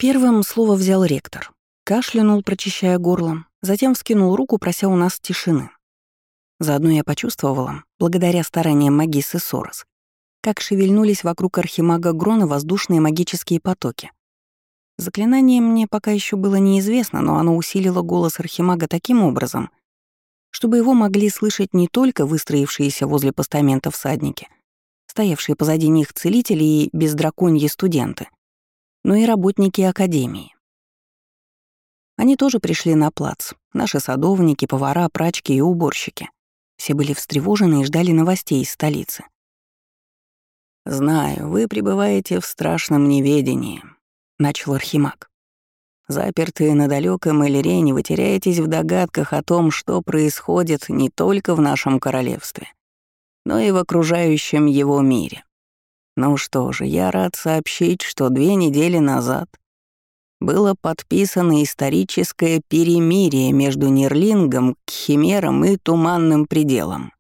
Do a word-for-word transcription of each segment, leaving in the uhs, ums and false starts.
Первым слово взял ректор. Кашлянул, прочищая горло, затем вскинул руку, прося у нас тишины. Заодно я почувствовала, благодаря стараниям магиссы Сорос, как шевельнулись вокруг архимага Грона воздушные магические потоки. Заклинание мне пока еще было неизвестно, но оно усилило голос архимага таким образом, чтобы его могли слышать не только выстроившиеся возле постамента всадники, стоявшие позади них целители и бездраконьи студенты, но и работники академии. Они тоже пришли на плац, наши садовники, повара, прачки и уборщики. Все были встревожены и ждали новостей из столицы. «Знаю, вы пребываете в страшном неведении», — начал архимаг. «Запертые на далёком Эльрене, вы теряетесь в догадках о том, что происходит не только в нашем королевстве, но и в окружающем его мире. Ну что же, я рад сообщить, что две недели назад было подписано историческое перемирие между Нирлингом, Кхимером и Туманным пределом.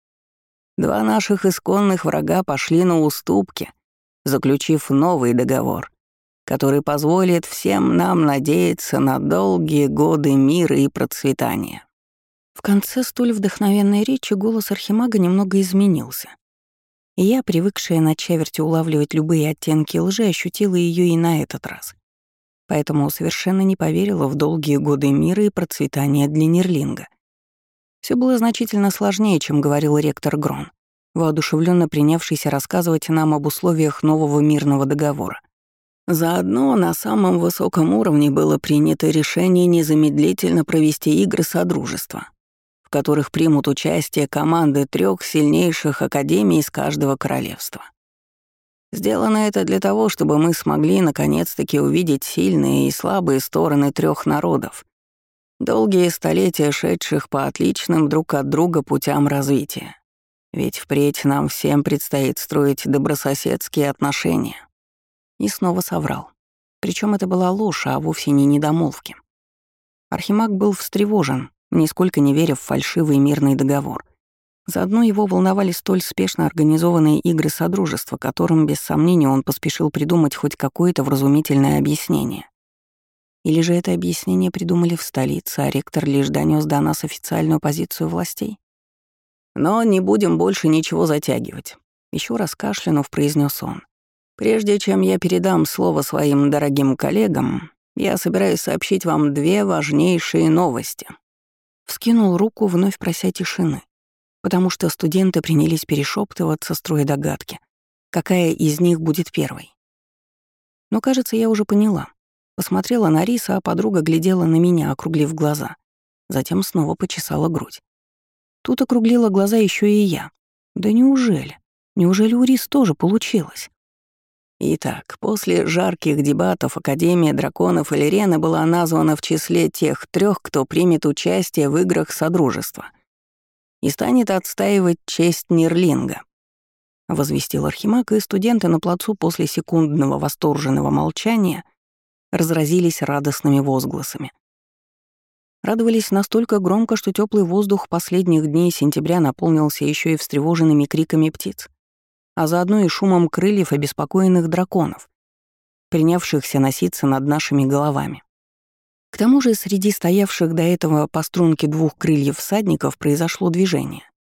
Два наших исконных врага пошли на уступки, заключив новый договор, который позволит всем нам надеяться на долгие годы мира и процветания». В конце столь вдохновенной речи голос архимага немного изменился. И я, привыкшая на чаверти улавливать любые оттенки лжи, ощутила ее и на этот раз. Поэтому совершенно не поверила в долгие годы мира и процветания для Нирлинга. Все было значительно сложнее, чем говорил ректор Грон, воодушевленно принявшийся рассказывать нам об условиях нового мирного договора. Заодно на самом высоком уровне было принято решение незамедлительно провести игры Содружества, в которых примут участие команды трех сильнейших академий из каждого королевства. Сделано это для того, чтобы мы смогли наконец-таки увидеть сильные и слабые стороны трех народов, долгие столетия шедших по отличным друг от друга путям развития. Ведь впредь нам всем предстоит строить добрососедские отношения. И снова соврал. Причем это была ложь, а вовсе не недомолвки. Архимаг был встревожен, нисколько не веря в фальшивый мирный договор. Заодно его волновали столь спешно организованные игры Содружества, которым, без сомнения, он поспешил придумать хоть какое-то вразумительное объяснение. Или же это объяснение придумали в столице, а ректор лишь донёс до нас официальную позицию властей? Но не будем больше ничего затягивать. Еще раз кашлянув, произнес он. Прежде чем я передам слово своим дорогим коллегам, я собираюсь сообщить вам две важнейшие новости. Вскинул руку, вновь прося тишины, потому что студенты принялись перешептываться, строя догадки, какая из них будет первой. Но, кажется, я уже поняла. Посмотрела на Риса, а подруга глядела на меня, округлив глаза. Затем снова почесала грудь. Тут округлила глаза еще и я. Да неужели? Неужели у Рис тоже получилось? Итак, после жарких дебатов Академия драконов Эльрены была названа в числе тех трех, кто примет участие в играх Содружества и станет отстаивать честь Нирлинга, возвестил архимаг, и студенты на плацу после секундного восторженного молчания разразились радостными возгласами. Радовались настолько громко, что теплый воздух последних дней сентября наполнился еще и встревоженными криками птиц, а заодно и шумом крыльев обеспокоенных драконов, принявшихся носиться над нашими головами. К тому же среди стоявших до этого по струнке двух крыльев всадников произошло движение.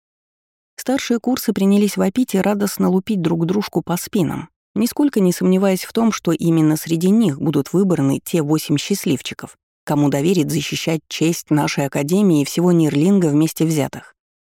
Старшие курсы принялись вопить и радостно лупить друг дружку по спинам, нисколько не сомневаясь в том, что именно среди них будут выбраны те восемь счастливчиков, кому доверит защищать честь нашей Академии и всего Нирлинга вместе взятых.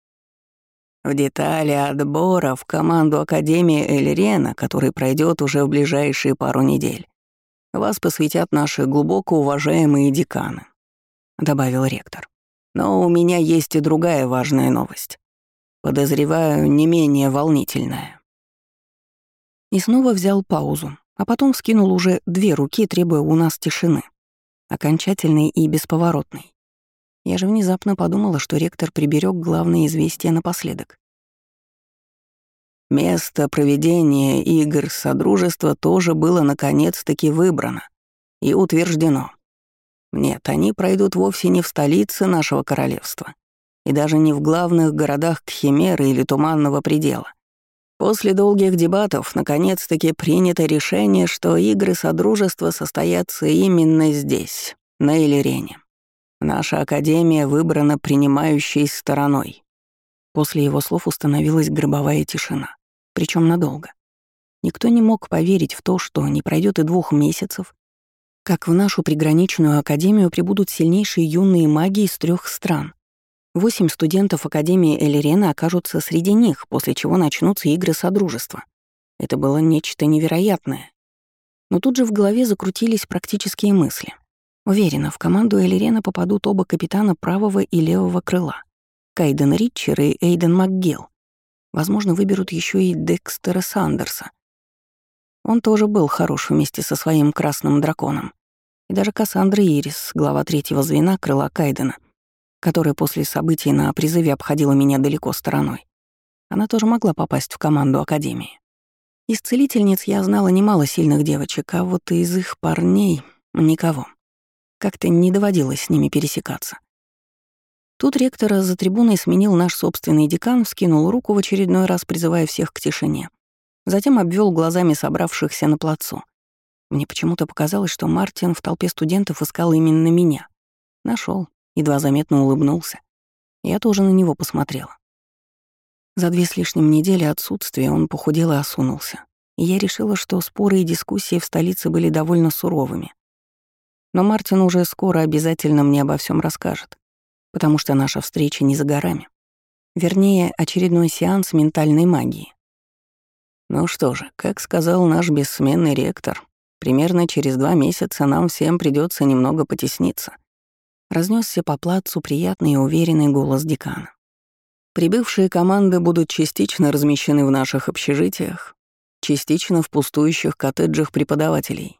В детали отбора в команду Академии Эльрена, который пройдет уже в ближайшие пару недель, вас посвятят наши глубоко уважаемые деканы», — добавил ректор. «Но у меня есть и другая важная новость. Подозреваю, не менее волнительная». И снова взял паузу, а потом вскинул уже две руки, требуя у нас тишины, окончательной и бесповоротной. Я же внезапно подумала, что ректор приберег главное известие напоследок. Место проведения игр Содружества тоже было наконец-таки выбрано и утверждено. Нет, они пройдут вовсе не в столице нашего королевства и даже не в главных городах Кхимеры или Туманного предела, После долгих дебатов наконец-таки принято решение, что игры Содружества состоятся именно здесь, на Иллирене. Наша Академия выбрана принимающей стороной». После его слов установилась гробовая тишина, причем надолго. Никто не мог поверить в то, что не пройдет и двух месяцев, как в нашу приграничную академию прибудут сильнейшие юные маги из трех стран. Восемь студентов Академии Эллирена окажутся среди них, после чего начнутся игры Содружества. Это было нечто невероятное. Но тут же в голове закрутились практические мысли. Уверена, в команду Эллирена попадут оба капитана правого и левого крыла. Кайден Ритчер и Эйден МакГилл. Возможно, выберут еще и Декстера Сандерса. Он тоже был хорош вместе со своим красным драконом. И даже Кассандра Ирис, глава третьего звена крыла Кайдена, которая после событий на призыве обходила меня далеко стороной. Она тоже могла попасть в команду Академии. Из целительниц я знала немало сильных девочек, а вот из их парней — никого. Как-то не доводилось с ними пересекаться. Тут ректора за трибуной сменил наш собственный декан, вскинул руку в очередной раз, призывая всех к тишине. Затем обвел глазами собравшихся на плацу. Мне почему-то показалось, что Мартин в толпе студентов искал именно меня. Нашел, едва заметно улыбнулся. Я тоже на него посмотрела. За две с лишним недели отсутствия он похудел и осунулся. И я решила, что споры и дискуссии в столице были довольно суровыми. Но Мартин уже скоро обязательно мне обо всем расскажет, потому что наша встреча не за горами. Вернее, очередной сеанс ментальной магии. Ну что же, как сказал наш бессменный ректор, примерно через два месяца нам всем придется немного потесниться. Разнесся по плацу приятный и уверенный голос декана. Прибывшие команды будут частично размещены в наших общежитиях, частично в пустующих коттеджах преподавателей.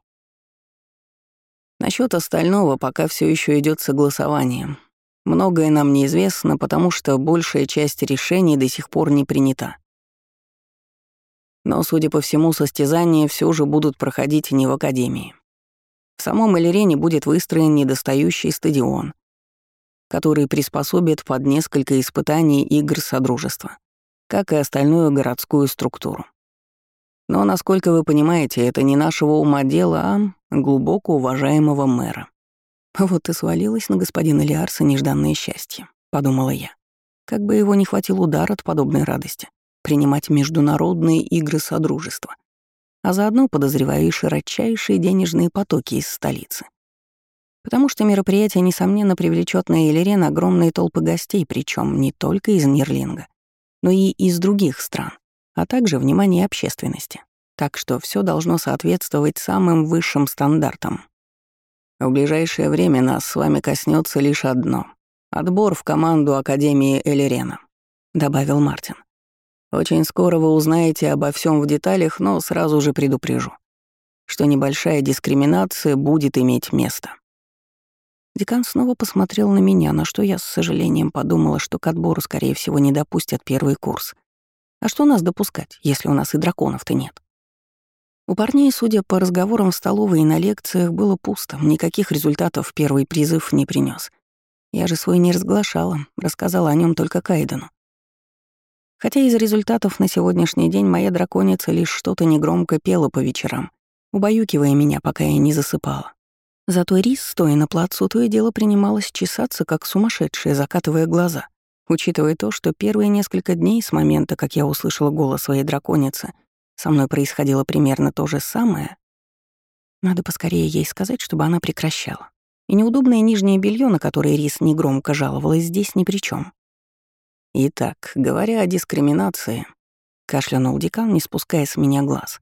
Насчет остального пока все еще идет согласование. Многое нам неизвестно, потому что большая часть решений до сих пор не принята. Но, судя по всему, состязания все же будут проходить не в Академии. В самом Эллирене будет выстроен недостающий стадион, который приспособит под несколько испытаний игр Содружества, как и остальную городскую структуру. Но, насколько вы понимаете, это не нашего ума дело, а глубоко уважаемого мэра. Вот и свалилось на господина Лиарса нежданное счастье, подумала я. Как бы его не хватил удар от подобной радости принимать международные игры Содружества, а заодно, подозреваю, и широчайшие денежные потоки из столицы. Потому что мероприятие, несомненно, привлечет на Иллирен огромные толпы гостей, причем не только из Нирлинга, но и из других стран, а также внимание общественности. Так что все должно соответствовать самым высшим стандартам. В ближайшее время нас с вами коснется лишь одно — отбор в команду Академии Эллирена, добавил Мартин. Очень скоро вы узнаете обо всем в деталях, но сразу же предупрежу, что небольшая дискриминация будет иметь место. Декан снова посмотрел на меня, на что я с сожалением подумала, что к отбору, скорее всего, не допустят первый курс. А что нас допускать, если у нас и драконов-то нет? У парней, судя по разговорам в столовой и на лекциях, было пусто, никаких результатов первый призыв не принес. Я же свой не разглашала, рассказала о нем только Кайдену. Хотя из результатов на сегодняшний день моя драконица лишь что-то негромко пела по вечерам, убаюкивая меня, пока я не засыпала. Зато Рис, стоя на плацу, то и дело принималась чесаться, как сумасшедшая, закатывая глаза, учитывая то, что первые несколько дней с момента, как я услышала голос своей драконицы, со мной происходило примерно то же самое. Надо поскорее ей сказать, чтобы она прекращала. И неудобное нижнее белье, на которое Рис негромко жаловалась, здесь ни при чем. «Итак, говоря о дискриминации», — кашлянул декан, не спуская с меня глаз.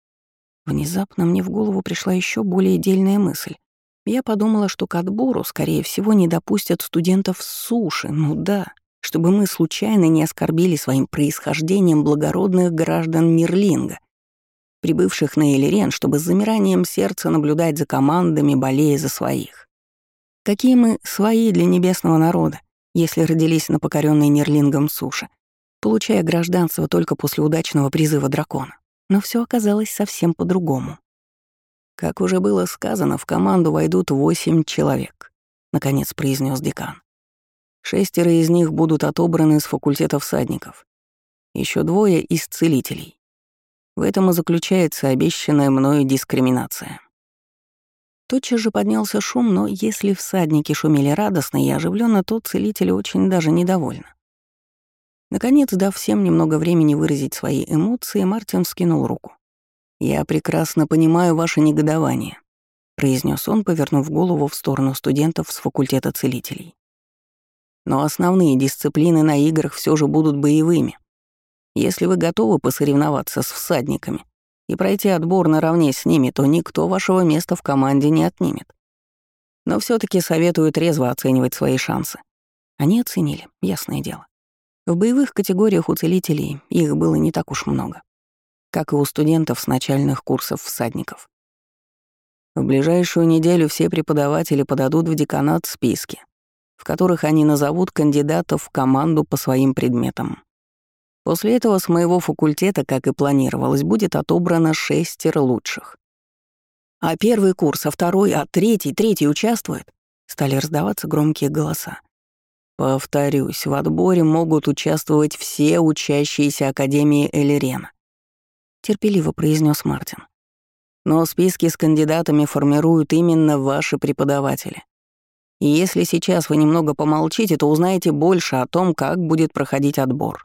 Внезапно мне в голову пришла еще более дельная мысль. Я подумала, что к отбору, скорее всего, не допустят студентов с суши, ну да, чтобы мы случайно не оскорбили своим происхождением благородных граждан Нирлинга, прибывших на Иллирен, чтобы с замиранием сердца наблюдать за командами, болея за своих. Какие мы свои для небесного народа, если родились на покоренной Нирлингом суше, получая гражданство только после удачного призыва дракона. Но все оказалось совсем по-другому. «Как уже было сказано, в команду войдут восемь человек», — наконец произнес декан. «Шестеро из них будут отобраны с факультета всадников. Еще двое из целителей. В этом и заключается обещанная мною дискриминация. Тотчас же поднялся шум, но если всадники шумели радостно и оживленно, то целители очень даже недовольны. Наконец, дав всем немного времени выразить свои эмоции, Мартин вскинул руку. «Я прекрасно понимаю ваше негодование», — произнес он, повернув голову в сторону студентов с факультета целителей. «Но основные дисциплины на играх все же будут боевыми. Если вы готовы посоревноваться с всадниками и пройти отбор наравне с ними, то никто вашего места в команде не отнимет. Но все таки советую трезво оценивать свои шансы». Они оценили, ясное дело. В боевых категориях у целителей их было не так уж много, как и у студентов с начальных курсов всадников. В ближайшую неделю все преподаватели подадут в деканат списки, в которых они назовут кандидатов в команду по своим предметам. После этого с моего факультета, как и планировалось, будет отобрано шестеро лучших. А первый курс, а второй, а третий, третий участвует? Стали раздаваться громкие голоса. Повторюсь, в отборе могут участвовать все учащиеся Академии Элерена, терпеливо произнес Мартин. Но списки с кандидатами формируют именно ваши преподаватели. И если сейчас вы немного помолчите, то узнаете больше о том, как будет проходить отбор.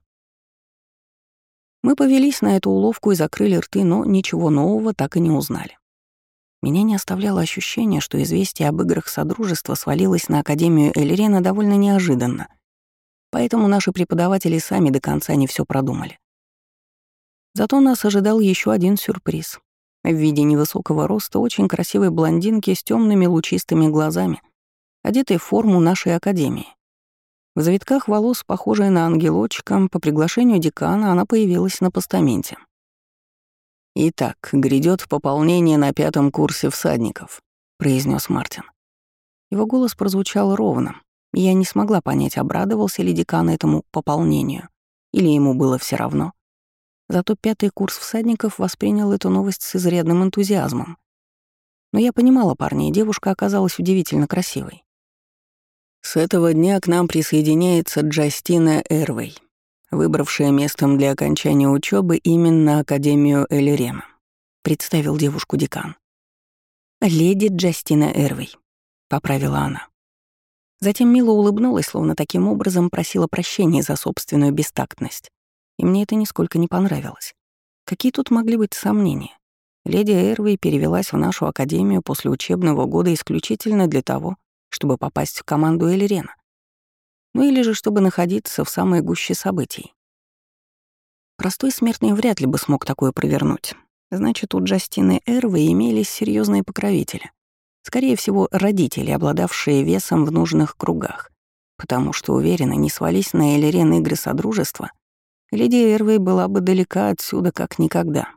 Мы повелись на эту уловку и закрыли рты, но ничего нового так и не узнали. Меня не оставляло ощущение, что известие об играх Содружества свалилось на Академию Элерена довольно неожиданно, поэтому наши преподаватели сами до конца не все продумали. Зато нас ожидал еще один сюрприз в виде невысокого роста очень красивой блондинки с темными лучистыми глазами, одетой в форму нашей Академии. В завитках волос, похожая на ангелочка, по приглашению декана она появилась на постаменте. «Итак, грядет пополнение на пятом курсе всадников», — произнес Мартин. Его голос прозвучал ровно, и я не смогла понять, обрадовался ли декан этому пополнению, или ему было все равно. Зато пятый курс всадников воспринял эту новость с изрядным энтузиазмом. Но я понимала парня, и девушка оказалась удивительно красивой. С этого дня к нам присоединяется Джастина Эрвей, выбравшая местом для окончания учебы именно Академию Элерена, представил девушку декан. «Леди Джастина Эрвей», — поправила она. Затем мило улыбнулась, словно таким образом просила прощения за собственную бестактность. И мне это нисколько не понравилось. Какие тут могли быть сомнения? Леди Эрвей перевелась в нашу академию после учебного года исключительно для того, чтобы попасть в команду Элерена. Ну или же чтобы находиться в самой гуще событий. Простой смертный вряд ли бы смог такое провернуть. Значит, у Джастины Эрвей имелись серьезные покровители. Скорее всего, родители, обладавшие весом в нужных кругах. Потому что, уверена, не свались на Элерен игры Содружества, леди Эрвей была бы далека отсюда как никогда.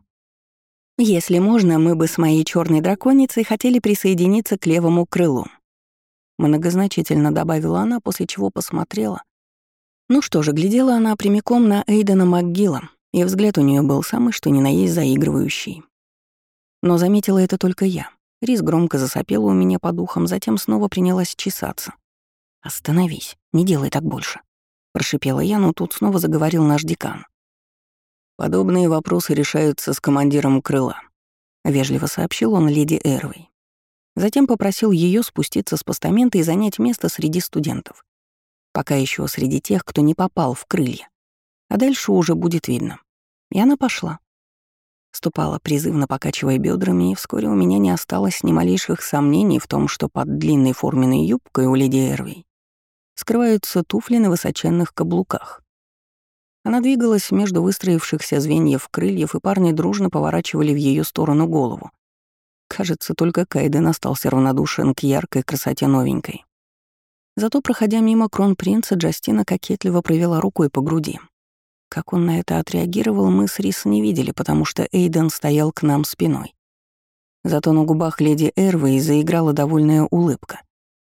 Если можно, мы бы с моей черной драконицей хотели присоединиться к левому крылу. Многозначительно добавила она, после чего посмотрела. Ну что же, глядела она прямиком на Эйдена МакГилла, и взгляд у нее был самый что ни на есть заигрывающий. Но заметила это только я. Рис громко засопела у меня под ухом, затем снова принялась чесаться. «Остановись, не делай так больше», — прошипела я, но тут снова заговорил наш декан. «Подобные вопросы решаются с командиром крыла», — вежливо сообщил он леди Эрвей. Затем попросил ее спуститься с постамента и занять место среди студентов. Пока еще среди тех, кто не попал в крылья. А дальше уже будет видно. И она пошла. Ступала, призывно покачивая бедрами, и вскоре у меня не осталось ни малейших сомнений в том, что под длинной форменной юбкой у леди Эрвей скрываются туфли на высоченных каблуках. Она двигалась между выстроившихся звеньев крыльев, и парни дружно поворачивали в ее сторону голову. Кажется, только Кайден остался равнодушен к яркой красоте новенькой. Зато, проходя мимо кронпринца, Джастина кокетливо провела рукой по груди. Как он на это отреагировал, мы с Рис не видели, потому что Эйден стоял к нам спиной. Зато на губах леди Эрвей заиграла довольная улыбка.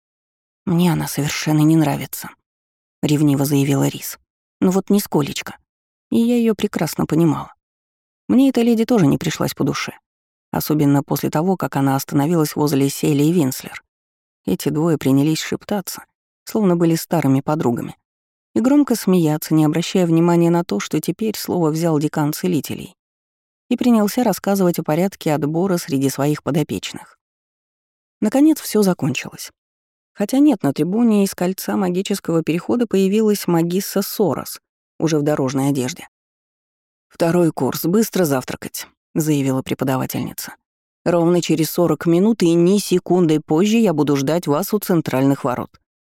«Мне она совершенно не нравится», — ревниво заявила Рис. «Ну вот нисколечко». И я ее прекрасно понимала. Мне эта леди тоже не пришлась по душе. Особенно после того, как она остановилась возле Селии Винслер. Эти двое принялись шептаться, словно были старыми подругами. и громко смеяться, не обращая внимания на то, что теперь слово взял декан целителей и принялся рассказывать о порядке отбора среди своих подопечных. Наконец все закончилось. Хотя нет, на трибуне из кольца магического перехода появилась магисса Сорос, уже в дорожной одежде. «Второй курс, быстро завтракать», — заявила преподавательница. «Ровно через сорок минут и ни секундой позже я буду ждать вас у центральных ворот.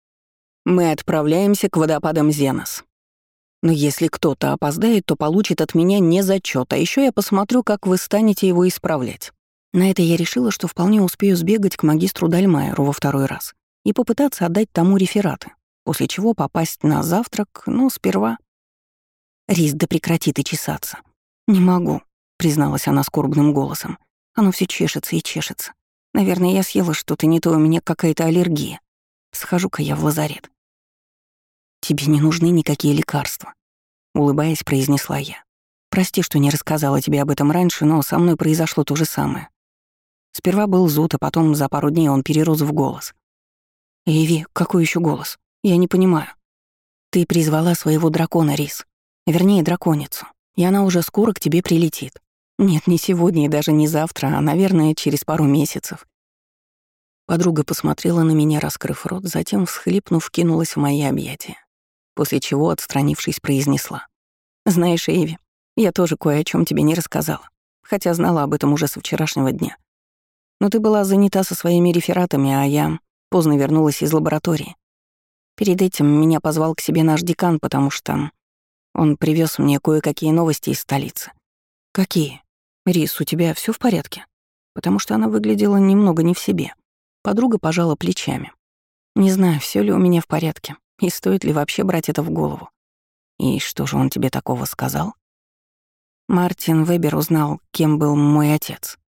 Мы отправляемся к водопадам Зенос. Но если кто-то опоздает, то получит от меня не зачет, а еще я посмотрю, как вы станете его исправлять». На это я решила, что вполне успею сбегать к магистру Дальмайеру во второй раз и попытаться отдать тому рефераты, после чего попасть на завтрак, но сперва... «Рис, да прекрати ты чесаться». «Не могу», — призналась она скорбным голосом. «Оно все чешется и чешется. Наверное, я съела что-то не то, у меня какая-то аллергия. Схожу-ка я в лазарет». «Тебе не нужны никакие лекарства», — улыбаясь, произнесла я. «Прости, что не рассказала тебе об этом раньше, но со мной произошло то же самое. Сперва был зуд, а потом за пару дней он перерос в голос». «Эви, какой еще голос? Я не понимаю». «Ты призвала своего дракона, Рис. Вернее, драконицу. И она уже скоро к тебе прилетит. Нет, не сегодня и даже не завтра, а, наверное, через пару месяцев». Подруга посмотрела на меня, раскрыв рот, затем, всхлипнув, кинулась в мои объятия, после чего, отстранившись, произнесла. «Знаешь, Эви, я тоже кое о чем тебе не рассказала, хотя знала об этом уже со вчерашнего дня. Но ты была занята со своими рефератами, а я поздно вернулась из лаборатории. Перед этим меня позвал к себе наш декан, потому что он привез мне кое-какие новости из столицы». «Какие? Рис, у тебя все в порядке?» Потому что она выглядела немного не в себе. Подруга пожала плечами. «Не знаю, все ли у меня в порядке, и стоит ли вообще брать это в голову». «И что же он тебе такого сказал?» Мартин Вебер узнал, кем был мой отец.